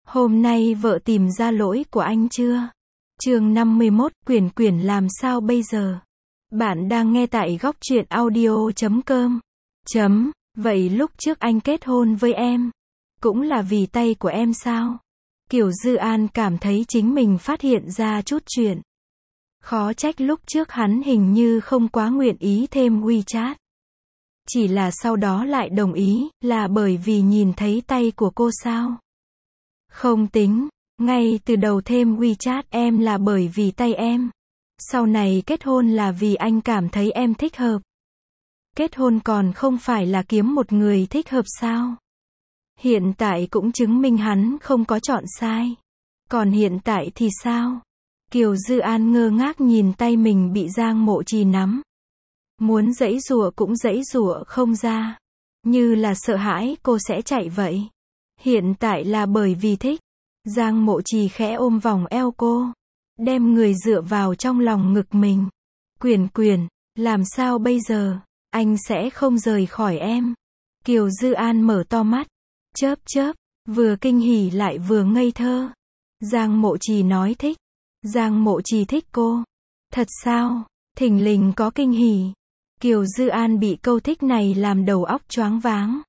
Hôm nay vợ tìm ra lỗi của anh chưa? Chương 51, Quyển Quyển làm sao bây giờ? Bạn đang nghe tại góc truyện audio.com. Vậy lúc trước anh kết hôn với em, cũng là vì tay của em sao? Kiều Dư An cảm thấy chính mình phát hiện ra chút chuyện. Khó trách lúc trước hắn hình như không quá nguyện ý thêm WeChat. Chỉ là sau đó lại đồng ý, là bởi vì nhìn thấy tay của cô sao? Không tính, ngay từ đầu thêm WeChat em là bởi vì tay em. Sau này kết hôn là vì anh cảm thấy em thích hợp. Kết hôn còn không phải là kiếm một người thích hợp sao? Hiện tại cũng chứng minh hắn không có chọn sai. Còn hiện tại thì sao? Kiều Dư An ngơ ngác nhìn tay mình bị Giang Mộ Trì nắm. Muốn giãy giụa cũng giãy giụa không ra. Như là sợ hãi cô sẽ chạy vậy. Hiện tại là bởi vì thích. Giang Mộ Trì khẽ ôm vòng eo cô. Đem người dựa vào trong lòng ngực mình. Quyển Quyển, làm sao bây giờ? Anh sẽ không rời khỏi em. Kiều Dư An mở to mắt. Chớp chớp, vừa kinh hỉ lại vừa ngây thơ. Giang Mộ Trì nói thích. Giang Mộ Trì thích cô. Thật sao? Thình lình có kinh hỉ. Kiều Dư An bị câu thích này làm đầu óc choáng váng.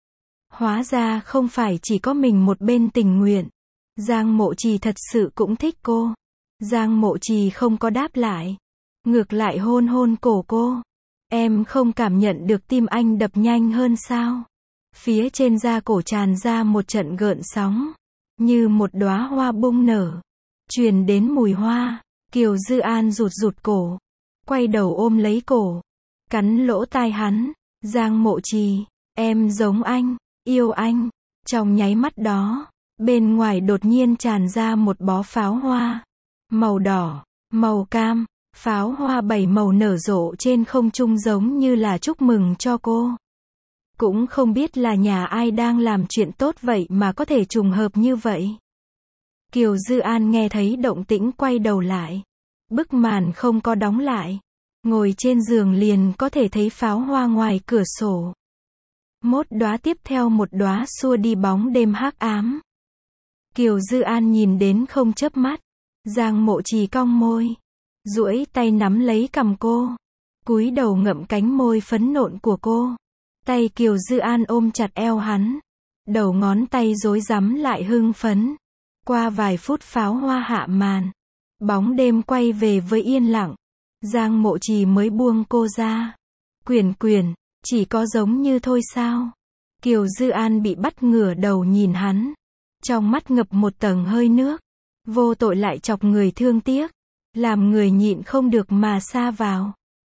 Hóa ra không phải chỉ có mình một bên tình nguyện. Giang Mộ Trì thật sự cũng thích cô. Giang Mộ Trì không có đáp lại. Ngược lại hôn hôn cổ cô. Em không cảm nhận được tim anh đập nhanh hơn sao? Phía trên da cổ tràn ra một trận gợn sóng. Như một đóa hoa bung nở. Truyền đến mùi hoa. Kiều Dư An rụt rụt cổ. Quay đầu ôm lấy cổ. Cắn lỗ tai hắn. Giang Mộ Trì, em giống anh, yêu anh. Trong nháy mắt đó, bên ngoài đột nhiên tràn ra một bó pháo hoa. Màu đỏ, màu cam, pháo hoa 7 màu nở rộ trên không trung giống như là chúc mừng cho cô. Cũng không biết là nhà ai đang làm chuyện tốt vậy mà có thể trùng hợp như vậy. Kiều Dư An nghe thấy động tĩnh quay đầu lại. Bức màn không có đóng lại. Ngồi trên giường liền có thể thấy pháo hoa ngoài cửa sổ. Một đóa tiếp theo một đóa xua đi bóng đêm hắc ám. Kiều Dư An nhìn đến không chớp mắt. Giang Mộ Trì cong môi. Duỗi tay nắm lấy cằm cô. Cúi đầu ngậm cánh môi phấn nộn của cô. Tay Kiều Dư An ôm chặt eo hắn. Đầu ngón tay rối rắm lại hưng phấn. Qua vài phút pháo hoa hạ màn. Bóng đêm quay về với yên lặng. Giang Mộ Trì mới buông cô ra. Quyển Quyển, chỉ có giống như thôi sao? Kiều Dư An bị bắt ngửa đầu nhìn hắn. Trong mắt ngập một tầng hơi nước. Vô tội lại chọc người thương tiếc. Làm người nhịn không được mà sa vào.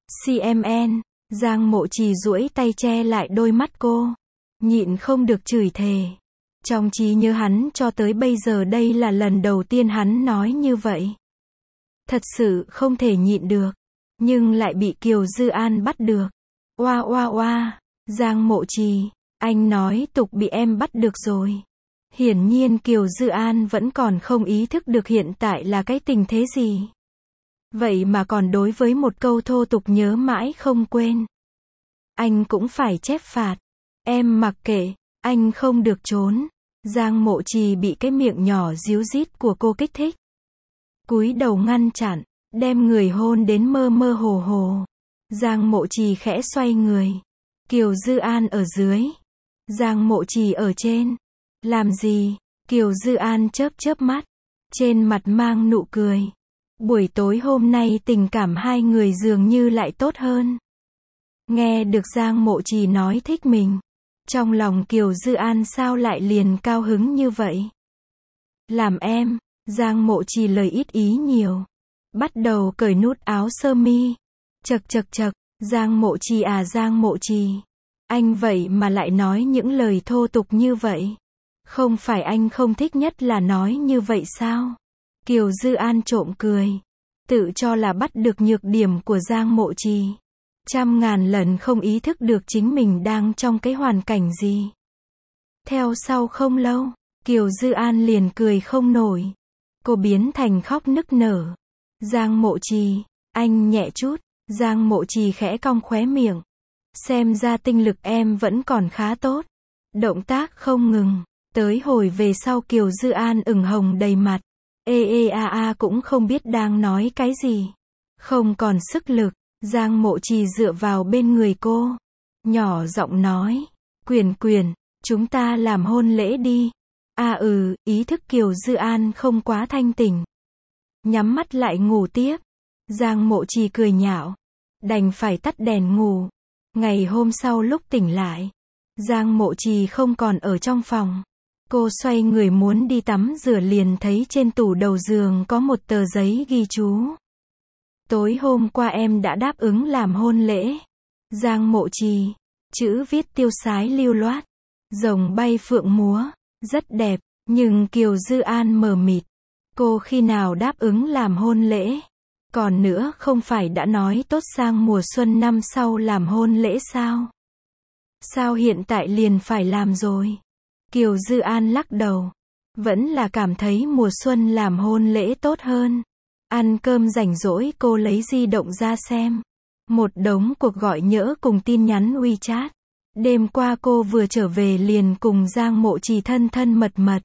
CMN, Giang Mộ Trì duỗi tay che lại đôi mắt cô. Nhịn không được chửi thề. Trong trí nhớ hắn cho tới bây giờ đây là lần đầu tiên hắn nói như vậy. Thật sự không thể nhịn được. Nhưng lại bị Kiều Dư An bắt được. Oa oa oa, Giang Mộ Trì, anh nói tục bị em bắt được rồi. Hiển nhiên Kiều Dư An vẫn còn không ý thức được hiện tại là cái tình thế gì. Vậy mà còn đối với một câu thô tục nhớ mãi không quên. Anh cũng phải chép phạt. Em mặc kệ, anh không được trốn. Giang Mộ Trì bị cái miệng nhỏ díu dít của cô kích thích. Cúi đầu ngăn chặn. Đem người hôn đến mơ mơ hồ hồ. Giang Mộ Trì khẽ xoay người. Kiều Dư An ở dưới. Giang Mộ Trì ở trên. Làm gì? Kiều Dư An chớp chớp mắt. Trên mặt mang nụ cười. Buổi tối hôm nay tình cảm hai người dường như lại tốt hơn. Nghe được Giang Mộ Trì nói thích mình. Trong lòng Kiều Dư An sao lại liền cao hứng như vậy? Làm em. Giang Mộ Trì lời ít ý nhiều. Bắt đầu cởi nút áo sơ mi. Chật chật chật, Giang Mộ Trì à Giang Mộ Trì. Anh vậy mà lại nói những lời thô tục như vậy. Không phải anh không thích nhất là nói như vậy sao? Kiều Dư An trộm cười. Tự cho là bắt được nhược điểm của Giang Mộ Trì. Trăm ngàn lần không ý thức được chính mình đang trong cái hoàn cảnh gì. Theo sau không lâu, Kiều Dư An liền cười không nổi. Cô biến thành khóc nức nở. Giang Mộ Trì, anh nhẹ chút. Giang Mộ Trì khẽ cong khóe miệng. Xem ra tinh lực em vẫn còn khá tốt. Động tác không ngừng. Tới hồi về sau Kiều Dư An ửng hồng đầy mặt. Cũng không biết đang nói cái gì. Không còn sức lực, Giang Mộ Trì dựa vào bên người cô. Nhỏ giọng nói. Quyển Quyển, chúng ta làm hôn lễ đi. Ý thức Kiều Dư An không quá thanh tỉnh. Nhắm mắt lại ngủ tiếp. Giang Mộ Trì cười nhạo. Đành phải tắt đèn ngủ. Ngày hôm sau lúc tỉnh lại, Giang Mộ Trì không còn ở trong phòng. Cô xoay người muốn đi tắm rửa liền thấy trên tủ đầu giường có một tờ giấy ghi chú. Tối hôm qua em đã đáp ứng làm hôn lễ. Giang Mộ Trì. Chữ viết tiêu sái lưu loát. Rồng bay phượng múa. Rất đẹp, nhưng Kiều Dư An mờ mịt. Cô khi nào đáp ứng làm hôn lễ? Còn nữa không phải đã nói tốt sang mùa xuân năm sau làm hôn lễ sao? Sao hiện tại liền phải làm rồi? Kiều Dư An lắc đầu. Vẫn là cảm thấy mùa xuân làm hôn lễ tốt hơn. Ăn cơm rảnh rỗi cô lấy di động ra xem. Một đống cuộc gọi nhỡ cùng tin nhắn WeChat. Đêm qua cô vừa trở về liền cùng Giang Mộ Trì thân thân mật mật.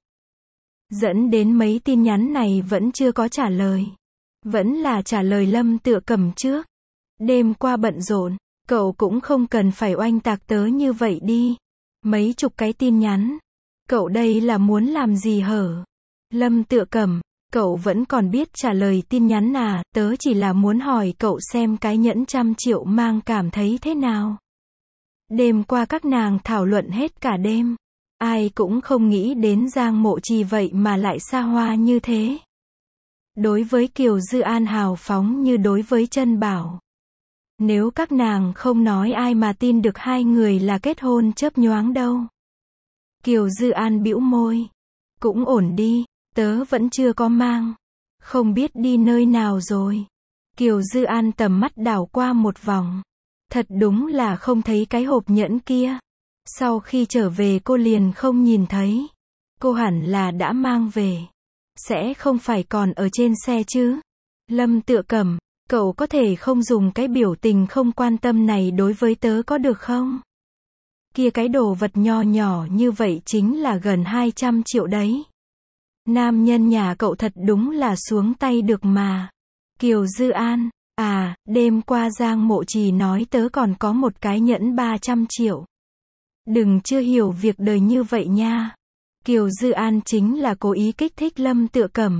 Dẫn đến mấy tin nhắn này vẫn chưa có trả lời. Vẫn là trả lời Lâm Tựa Cẩm trước. Đêm qua bận rộn, cậu cũng không cần phải oanh tạc tớ như vậy đi. Mấy chục cái tin nhắn. Cậu đây là muốn làm gì hở? Lâm Tựa Cẩm, cậu vẫn còn biết trả lời tin nhắn à? Tớ chỉ là muốn hỏi cậu xem cái nhẫn 100 triệu mang cảm thấy thế nào. Đêm qua các nàng thảo luận hết cả đêm. Ai cũng không nghĩ đến Giang Mộ Trì vậy mà lại xa hoa như thế. Đối với Kiều Dư An hào phóng như đối với Trân Bảo. Nếu các nàng không nói ai mà tin được hai người là kết hôn chớp nhoáng đâu. Kiều Dư An bĩu môi. Cũng ổn đi, tớ vẫn chưa có mang. Không biết đi nơi nào rồi. Kiều Dư An tầm mắt đảo qua một vòng. Thật đúng là không thấy cái hộp nhẫn kia. Sau khi trở về cô liền không nhìn thấy. Cô hẳn là đã mang về. Sẽ không phải còn ở trên xe chứ? Lâm Tựa Cẩm, cậu có thể không dùng cái biểu tình không quan tâm này đối với tớ có được không? Kia cái đồ vật nho nhỏ như vậy chính là gần 200 triệu đấy. Nam nhân nhà cậu thật đúng là xuống tay được mà. Kiều Dư An, đêm qua Giang Mộ Trì nói tớ còn có một cái nhẫn 300 triệu. Đừng chưa hiểu việc đời như vậy nha. Kiều Dư An chính là cố ý kích thích Lâm Tựa Cẩm.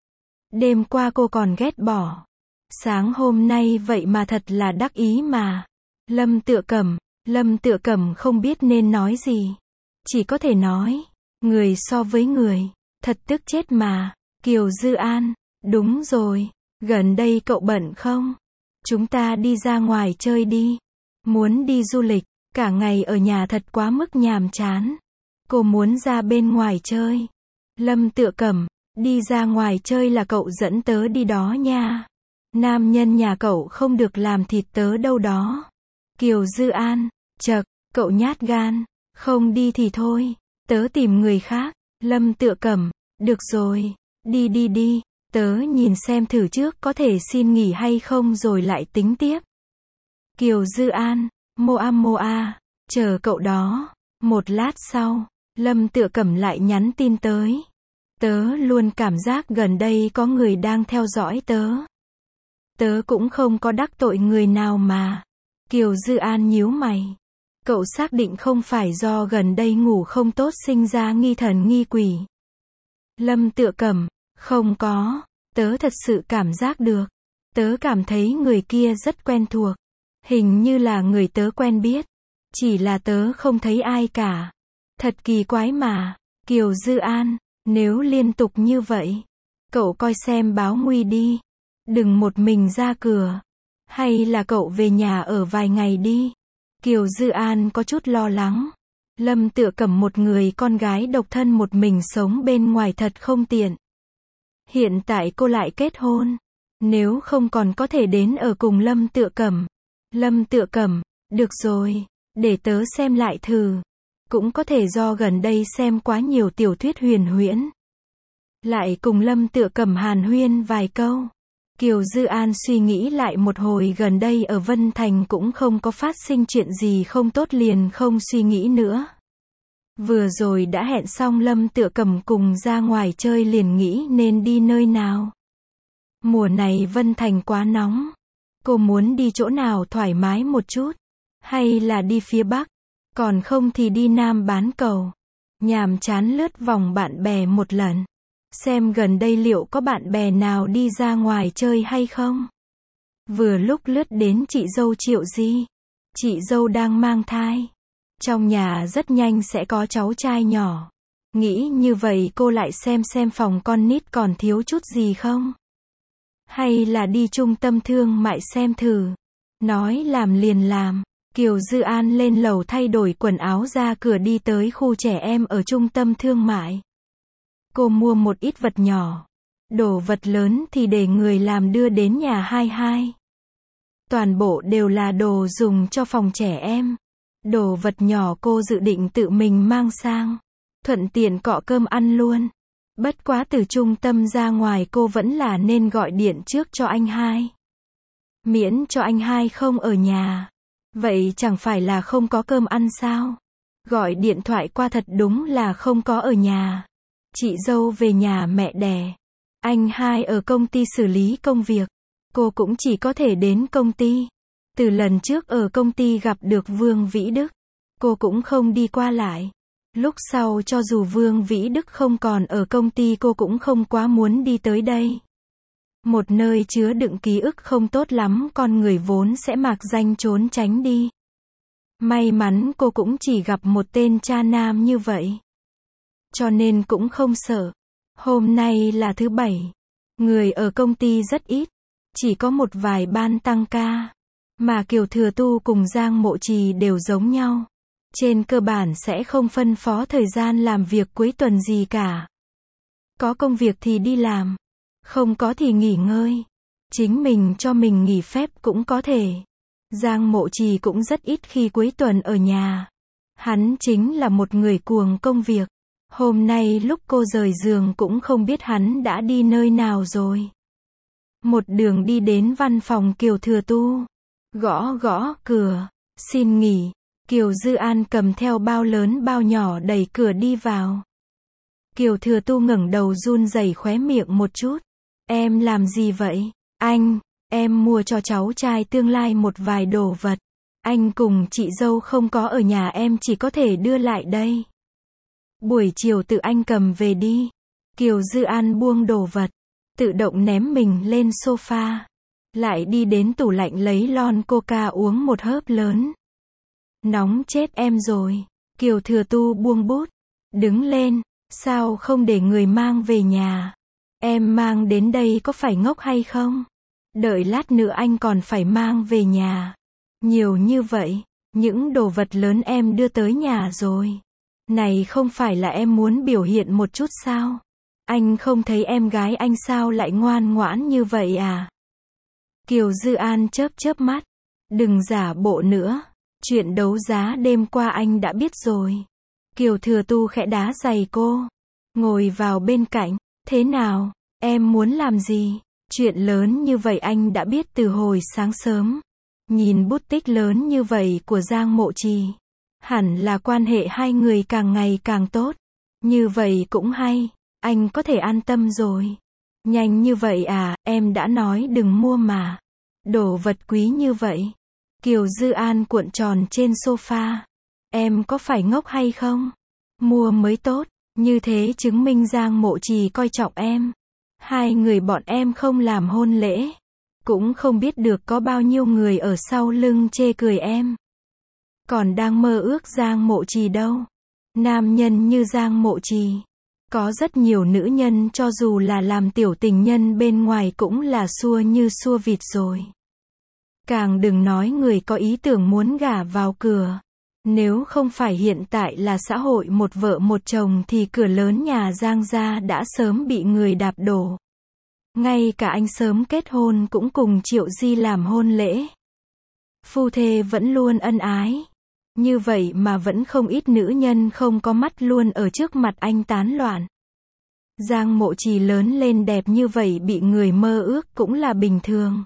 Đêm qua cô còn ghét bỏ. Sáng hôm nay vậy mà thật là đắc ý mà. Lâm Tựa Cẩm không biết nên nói gì. Chỉ có thể nói, người so với người, thật tức chết mà. Kiều Dư An, đúng rồi, gần đây cậu bận không? Chúng ta đi ra ngoài chơi đi. Muốn đi du lịch, cả ngày ở nhà thật quá mức nhàm chán. Cô muốn ra bên ngoài chơi. Lâm Tựa Cẩm, đi ra ngoài chơi là cậu dẫn tớ đi đó nha. Nam nhân nhà cậu không được làm thịt tớ đâu đó. Kiều Dư An, chậc, cậu nhát gan. Không đi thì thôi, tớ tìm người khác. Lâm Tựa Cẩm, được rồi, đi, tớ nhìn xem thử trước có thể xin nghỉ hay không rồi lại tính tiếp. Kiều Dư An, moa, chờ cậu đó. Một lát sau, Lâm Tựa Cẩm lại nhắn tin tới. Tớ luôn cảm giác gần đây có người đang theo dõi tớ. Tớ cũng không có đắc tội người nào mà. Kiều Dư An nhíu mày. Cậu xác định không phải do gần đây ngủ không tốt sinh ra nghi thần nghi quỷ. Lâm Tựa Cẩm, không có. Tớ thật sự cảm giác được. Tớ cảm thấy người kia rất quen thuộc. Hình như là người tớ quen biết. Chỉ là tớ không thấy ai cả. Thật kỳ quái mà. Kiều Dư An, nếu liên tục như vậy, cậu coi xem báo nguy đi. Đừng một mình ra cửa. Hay là cậu về nhà ở vài ngày đi. Kiều Dư An có chút lo lắng. Lâm Tựa Cẩm một người con gái độc thân một mình sống bên ngoài thật không tiện. Hiện tại cô lại kết hôn. Nếu không còn có thể đến ở cùng Lâm Tựa Cẩm. Lâm Tựa Cẩm, được rồi, để tớ xem lại thử. Cũng có thể do gần đây xem quá nhiều tiểu thuyết huyền huyễn. Lại cùng Lâm Tựa Cẩm hàn huyên vài câu. Kiều Dư An suy nghĩ lại một hồi gần đây ở Vân Thành cũng không có phát sinh chuyện gì không tốt liền không suy nghĩ nữa. Vừa rồi đã hẹn xong Lâm Tựa Cầm cùng ra ngoài chơi liền nghĩ nên đi nơi nào. Mùa này Vân Thành quá nóng. Cô muốn đi chỗ nào thoải mái một chút. Hay là đi phía Bắc. Còn không thì đi Nam Bán Cầu. Nhàm chán lướt vòng bạn bè một lần. Xem gần đây liệu có bạn bè nào đi ra ngoài chơi hay không. Vừa lúc lướt đến chị dâu Triệu Di. Chị dâu đang mang thai. Trong nhà rất nhanh sẽ có cháu trai nhỏ. Nghĩ như vậy cô lại xem phòng con nít còn thiếu chút gì không. Hay là đi trung tâm thương mại xem thử. Nói làm liền làm. Kiều Dư An lên lầu thay đổi quần áo ra cửa đi tới khu trẻ em ở trung tâm thương mại. Cô mua một ít vật nhỏ. Đồ vật lớn thì để người làm đưa đến nhà 22. Toàn bộ đều là đồ dùng cho phòng trẻ em. Đồ vật nhỏ cô dự định tự mình mang sang. Thuận tiện cọ cơm ăn luôn. Bất quá từ trung tâm ra ngoài cô vẫn là nên gọi điện trước cho anh hai. Miễn cho anh hai không ở nhà. Vậy chẳng phải là không có cơm ăn sao? Gọi điện thoại qua thật đúng là không có ở nhà. Chị dâu về nhà mẹ đẻ. Anh hai ở công ty xử lý công việc. Cô cũng chỉ có thể đến công ty. Từ lần trước ở công ty gặp được Vương Vĩ Đức. Cô cũng không đi qua lại. Lúc sau cho dù Vương Vĩ Đức không còn ở công ty cô cũng không quá muốn đi tới đây. Một nơi chứa đựng ký ức không tốt lắm con người vốn sẽ mạc danh trốn tránh đi. May mắn cô cũng chỉ gặp một tên cha nam như vậy. Cho nên cũng không sợ. Hôm nay là thứ Bảy. Người ở công ty rất ít. Chỉ có một vài ban tăng ca. Mà Kiều Thừa Tu cùng Giang Mộ Trì đều giống nhau. Trên cơ bản sẽ không phân phó thời gian làm việc cuối tuần gì cả. Có công việc thì đi làm. Không có thì nghỉ ngơi. Chính mình cho mình nghỉ phép cũng có thể. Giang Mộ Trì cũng rất ít khi cuối tuần ở nhà. Hắn chính là một người cuồng công việc. Hôm nay lúc cô rời giường cũng không biết hắn đã đi nơi nào rồi. Một đường đi đến văn phòng Kiều Thừa Tu. Gõ gõ cửa. Xin nghỉ. Kiều Dư An cầm theo bao lớn bao nhỏ đẩy cửa đi vào. Kiều Thừa Tu ngẩng đầu run rẩy khóe miệng một chút. Em làm gì vậy? Anh, em mua cho cháu trai tương lai một vài đồ vật. Anh cùng chị dâu không có ở nhà em chỉ có thể đưa lại đây. Buổi chiều tự anh cầm về đi. Kiều Dư An buông đồ vật. Tự động ném mình lên sofa. Lại đi đến tủ lạnh lấy lon coca uống một hớp lớn. Nóng chết em rồi. Kiều Thừa Tu buông bút. Đứng lên. Sao không để người mang về nhà? Em mang đến đây có phải ngốc hay không? Đợi lát nữa anh còn phải mang về nhà. Nhiều như vậy. Những đồ vật lớn em đưa tới nhà rồi. Này không phải là em muốn biểu hiện một chút sao? Anh không thấy em gái anh sao lại ngoan ngoãn như vậy à? Kiều Dư An chớp chớp mắt. Đừng giả bộ nữa. Chuyện đấu giá đêm qua anh đã biết rồi. Kiều Thừa Tu khẽ đá giày cô. Ngồi vào bên cạnh. Thế nào? Em muốn làm gì? Chuyện lớn như vậy anh đã biết từ hồi sáng sớm. Nhìn bút tích lớn như vậy của Giang Mộ Trì. Hẳn là quan hệ hai người càng ngày càng tốt. Như vậy cũng hay. Anh có thể an tâm rồi. Nhanh như vậy à, em đã nói đừng mua mà. Đồ vật quý như vậy. Kiều Dư An cuộn tròn trên sofa. Em có phải ngốc hay không? Mua mới tốt. Như thế chứng minh Giang Mộ Trì coi trọng em. Hai người bọn em không làm hôn lễ. Cũng không biết được có bao nhiêu người ở sau lưng chê cười em. Còn đang mơ ước Giang Mộ Trì đâu. Nam nhân như Giang Mộ Trì. Có rất nhiều nữ nhân cho dù là làm tiểu tình nhân bên ngoài cũng là xua như xua vịt rồi. Càng đừng nói người có ý tưởng muốn gả vào cửa. Nếu không phải hiện tại là xã hội một vợ một chồng thì cửa lớn nhà Giang gia đã sớm bị người đạp đổ. Ngay cả anh sớm kết hôn cũng cùng Triệu Di làm hôn lễ. Phu thê vẫn luôn ân ái. Như vậy mà vẫn không ít nữ nhân không có mắt luôn ở trước mặt anh tán loạn. Giang Mộ Trì lớn lên đẹp như vậy bị người mơ ước cũng là bình thường.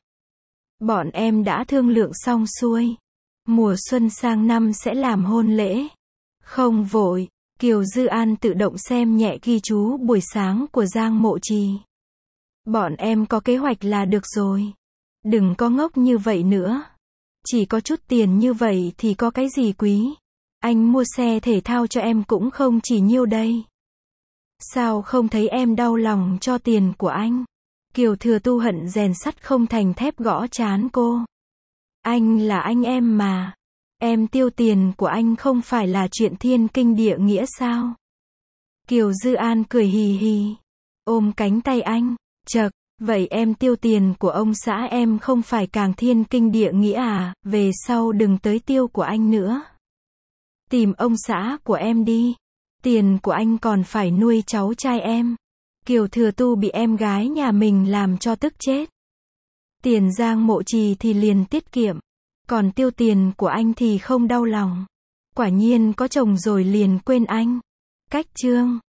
Bọn em đã thương lượng xong xuôi. Mùa xuân sang năm sẽ làm hôn lễ. Không vội. Kiều Dư An tự động xem nhẹ ghi chú buổi sáng của Giang Mộ Trì. Bọn em có kế hoạch là được rồi. Đừng có ngốc như vậy nữa. Chỉ có chút tiền như vậy thì có cái gì quý. Anh mua xe thể thao cho em cũng không chỉ nhiêu đây. Sao không thấy em đau lòng cho tiền của anh? Kiều Thừa Tu hận rèn sắt không thành thép gõ trán cô. Anh là anh em mà. Em tiêu tiền của anh không phải là chuyện thiên kinh địa nghĩa sao? Kiều Dư An cười hì hì. Ôm cánh tay anh. Chậc, vậy em tiêu tiền của ông xã em không phải càng thiên kinh địa nghĩa à? Về sau đừng tới tiêu của anh nữa. Tìm ông xã của em đi. Tiền của anh còn phải nuôi cháu trai em. Kiều Thừa Tu bị em gái nhà mình làm cho tức chết. Tiền Giang Mộ Trì thì liền tiết kiệm. Còn tiêu tiền của anh thì không đau lòng. Quả nhiên có chồng rồi liền quên anh. Cách chương